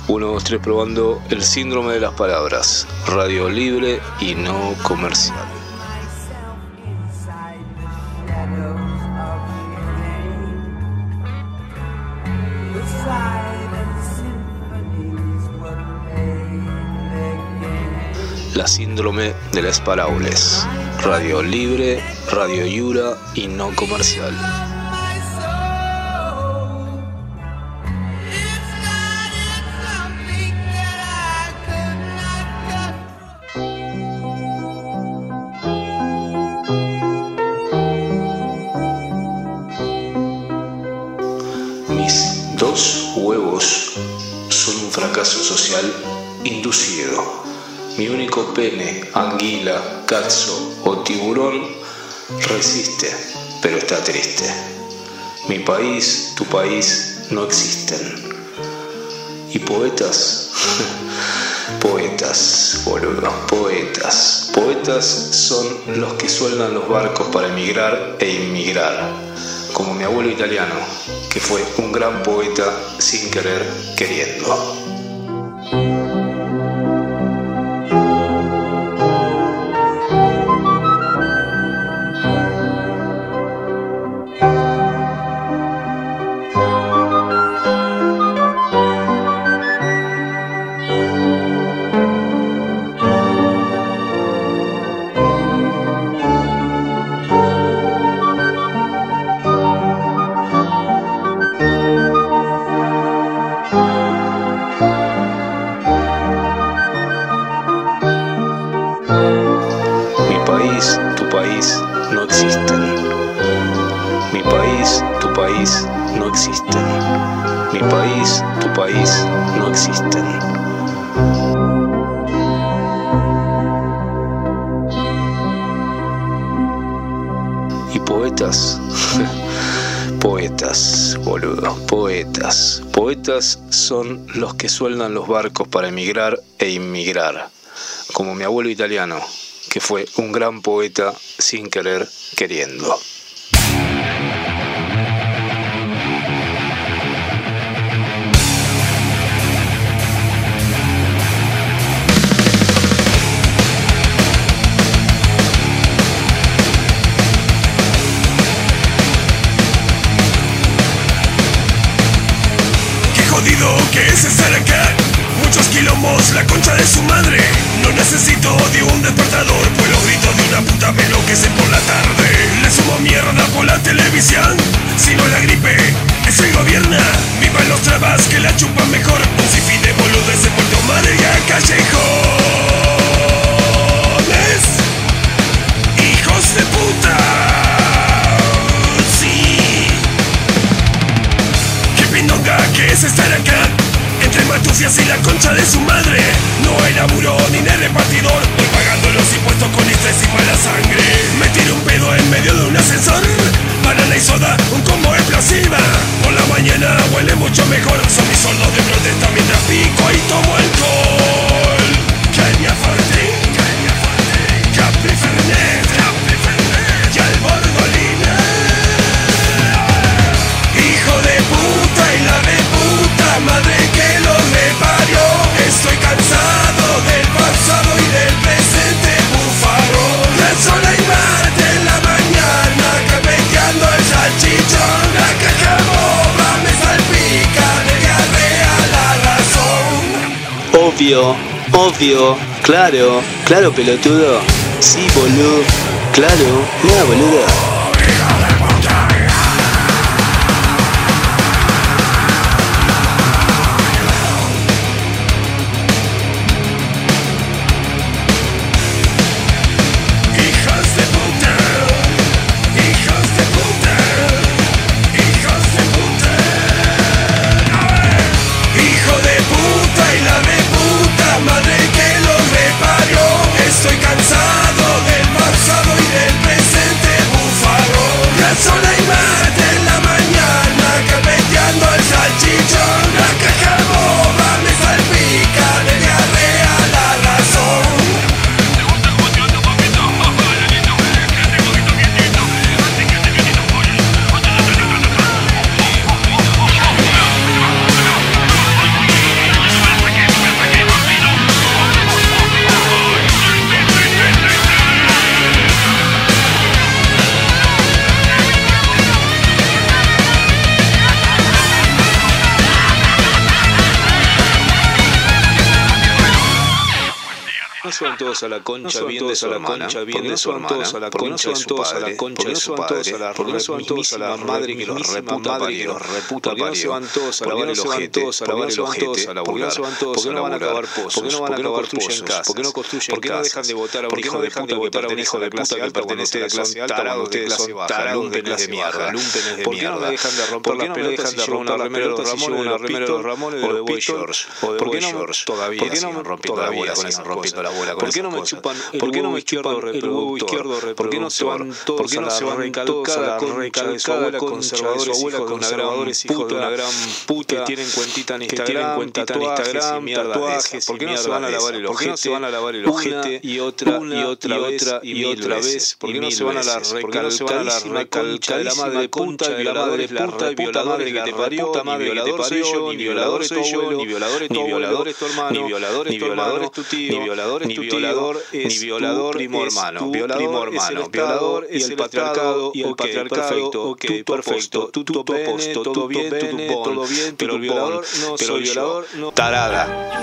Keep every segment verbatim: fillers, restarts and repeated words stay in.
uno, dos, tres, probando el síndrome de las palabras. Radio libre y no comercial. La síndrome de las paraules. Radio libre, radio yura y no comercial. Mis dos huevos son un fracaso social inducido. Mi único pene, anguila, cazo o tiburón resiste, pero está triste. Mi país, tu país, no existen. ¿Y poetas? Poetas, boludo, poetas. Poetas son los que sueldan los barcos para emigrar e inmigrar. Como mi abuelo italiano, que fue un gran poeta sin querer queriendo. Tu país no existen. Mi país, tu país no existen. Mi país, tu país no existen. ¿Y poetas? Poetas, boludo, poetas. Poetas son los que sueldan los barcos para emigrar e inmigrar. Como mi abuelo italiano, que fue un gran poeta sin querer queriendo. Qué jodido que es estar acá. Muchos quilombos, la concha de su madre. No necesito de un despertador, pues los gritos de una puta me enloquecen por la tarde. Le sumo mierda por la televisión. Si no la gripe, es el gobierno. Vivan los trabas que la chupan mejor. Un sinfín de boludes en Puerto Madre y a callejones. Hijos de puta. Sí. Qué pindonga que es estar acá. Entre matufias y la concha de su madre. No hay laburo ni de repartidor. Voy pagando los impuestos con estrés y mala sangre. Me tiro un pedo en medio de un ascensor. Banana y soda, un combo explosiva. Por la mañana huele mucho mejor. Son mis soldos de protesta mientras pico y tomo alcohol. Caña fuerte, caña fuerte. Capri Fernet, Capri Fernet. Y al Bordolina. Hijo de puta y la de puta madre que lo reparió. Estoy cansado del pasado y del presente búfalo. La sola y mate en la mañana, capeteando el salchichón. La caja boba me salpica de diarrea la razón. Obvio, obvio, claro, claro pelotudo. Sí, boludo, claro, nada boludo. Estoy cansado del pasado y del presente búfalo. se van todos a la concha bien de su hermana? ¿Por qué no se van todos a la concha de su padre? ¿Por qué no se van todos a la ¿Por qué no se van todos a la madre que los reputa parió? ¿Por qué no se van todos a lavar el ojete? ¿Por qué no se van todos a laburar? ¿Por qué no se van todos a lavar? ¿Por qué no van a acabar pozos? ¿Por qué no construyen casas? ¿Por qué no dejan de votar a un hijo de puta que pertenece a la clase alta cuando ustedes son tarados de clase baja, lumpenes de mierda? ¿Por qué no me dejan de romper las pelotas y llevo una remera de los Ramones, una remera de los Ramones, de los Boy George? ¿Por qué no todavía siguen rompiendo la bola con esas cosas? ¿Por qué no me chupan ¿Por qué no me chupan el huevo izquierdo reproductor? ¿Por qué no se van todos a la recalcada concha de su abuela conservadores, hijos de una gran puta, que tienen cuentita en Instagram, tatuajes y mierdas? ¿Por qué no se van a lavar el ojete? ¿Por qué no se van a lavar el ojete y otra y otra otra y otra vez? ¿Por qué no se van a la recalcadísima concha de la madre punta de la madre puta y violadora que te parió? Ni violador soy yo, ni violador soy yo, ni violador es tu violador es tu hermano, ni violador es tu hermano, es tu tío, ni violador es tu violador ni violador primo hermano, violador hermano, violador es el patriarcado y el patriarcado, ok, perfecto, tutto posto, todo bien, todo bien, pero el violador no soy yo, tarada.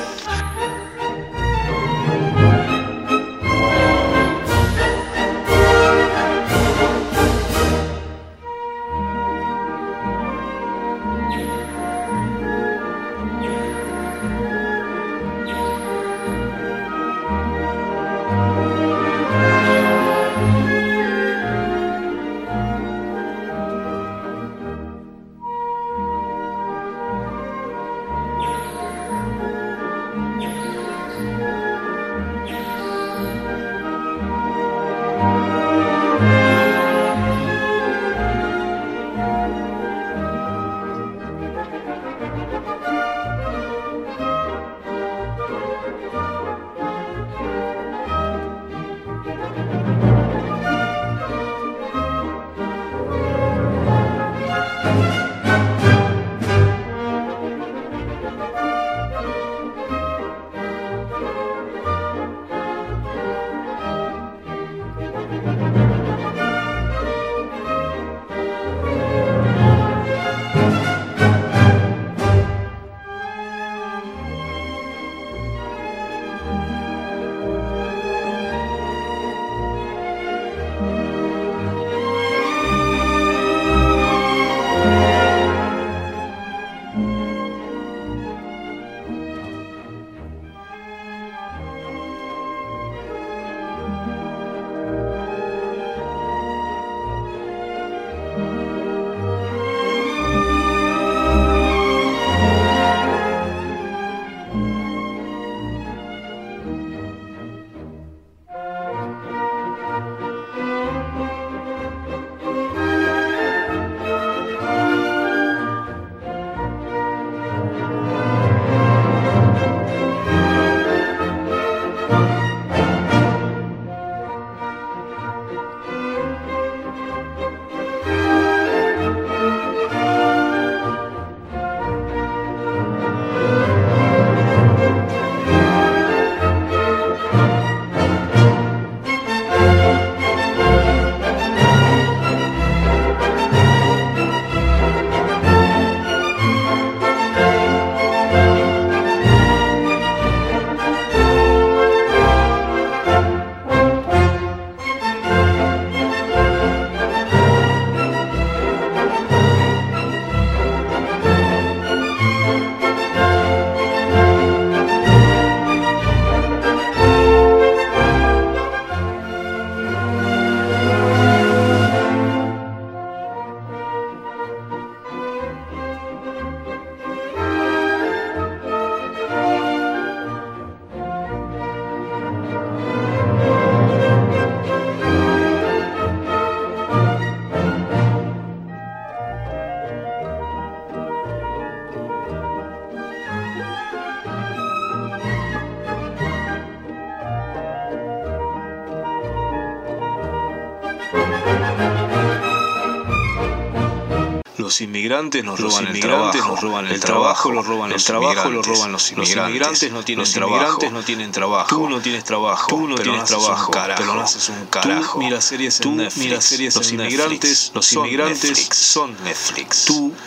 Los inmigrantes nos roban el trabajo, nos roban el trabajo, lo roban el trabajo, lo roban los inmigrantes. Los inmigrantes no tienen trabajo, no tienen trabajo. Tú no tienes trabajo, tú no tienes trabajo, pero no haces un carajo. Tú mira series en Netflix. Mira series los inmigrantes, los inmigrantes son Netflix. Tú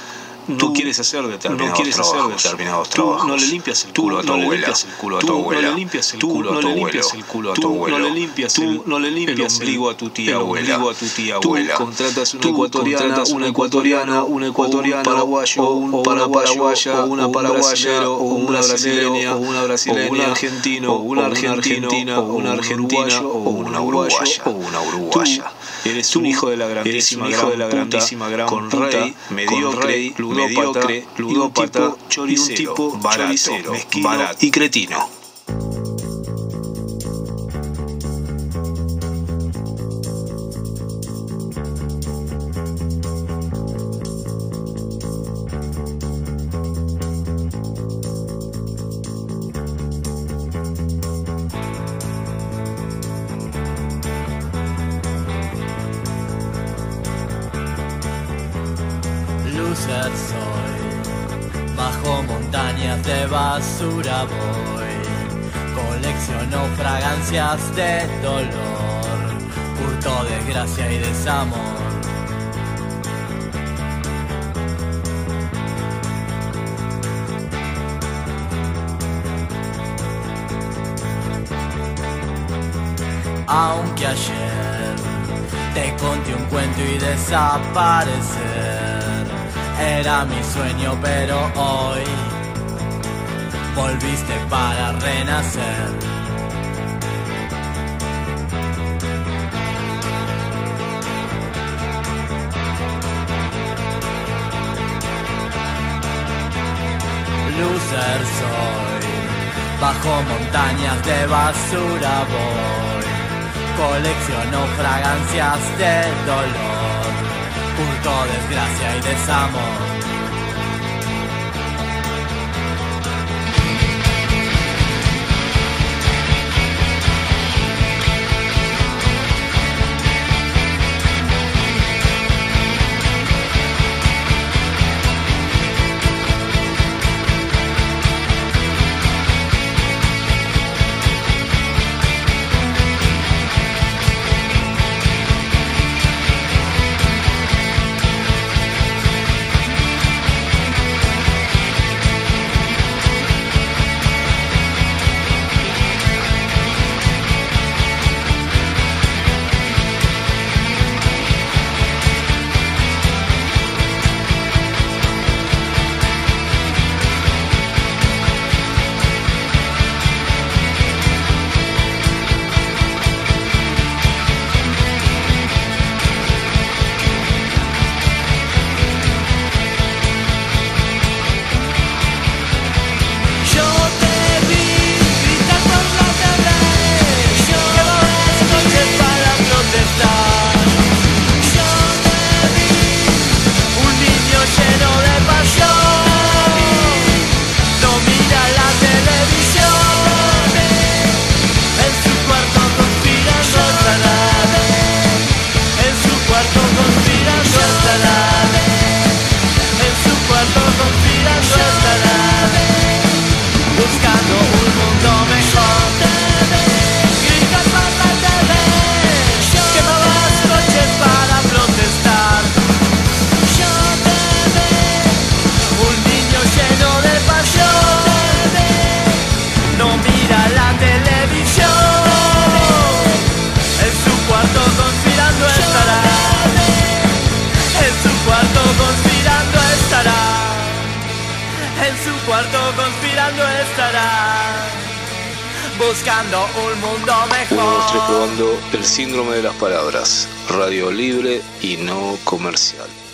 no quieres hacer determinados no quieres trabajos, hacer determinados tú trabajos. no le limpias el Tú culo a tu no le abuela, limpias el culo a tu tú abuela, no le limpias el tú culo a no tu le abuelo, limpias el culo a tu tú abuelo, no le limpias tú el, no le limpias el ombligo a tu tía el abuela, ombligo a tu tía tú abuela. contratas una Tú ecuatoriana, contratas una ecuatoriana, un ecuatoriano, un paraguayo, o un o una paraguaya, paraguaya, o una o un paraguaya, brasilero, o un brasileña, o una brasileña, o un argentino, o un argentino, o un argentina, o o una un uruguaya, uruguayo, o una uruguaya. Tú eres Tú un hijo de la eres grandísima, un hijo gran de la puta, grandísima gran con puta, rey, mediocre, con rey, ludópata, mediocre, ludópata, y un tipo choricero, y un tipo barato, choricero, mezquino barato y cretino. Loser soy, bajo montañas de basura voy, colecciono fragancias de dolor, hurto desgracia y desamor. Aunque ayer te conté un cuento y desaparecer era mi sueño, pero hoy volviste para renacer. Loser soy, bajo montañas de basura voy, colecciono fragancias de dolor, hurto desgracia y desamor. Conspirando estará, buscando un mundo mejor. uno, dos, tres, probando el síndrome de las palabras. Radio libre y no comercial.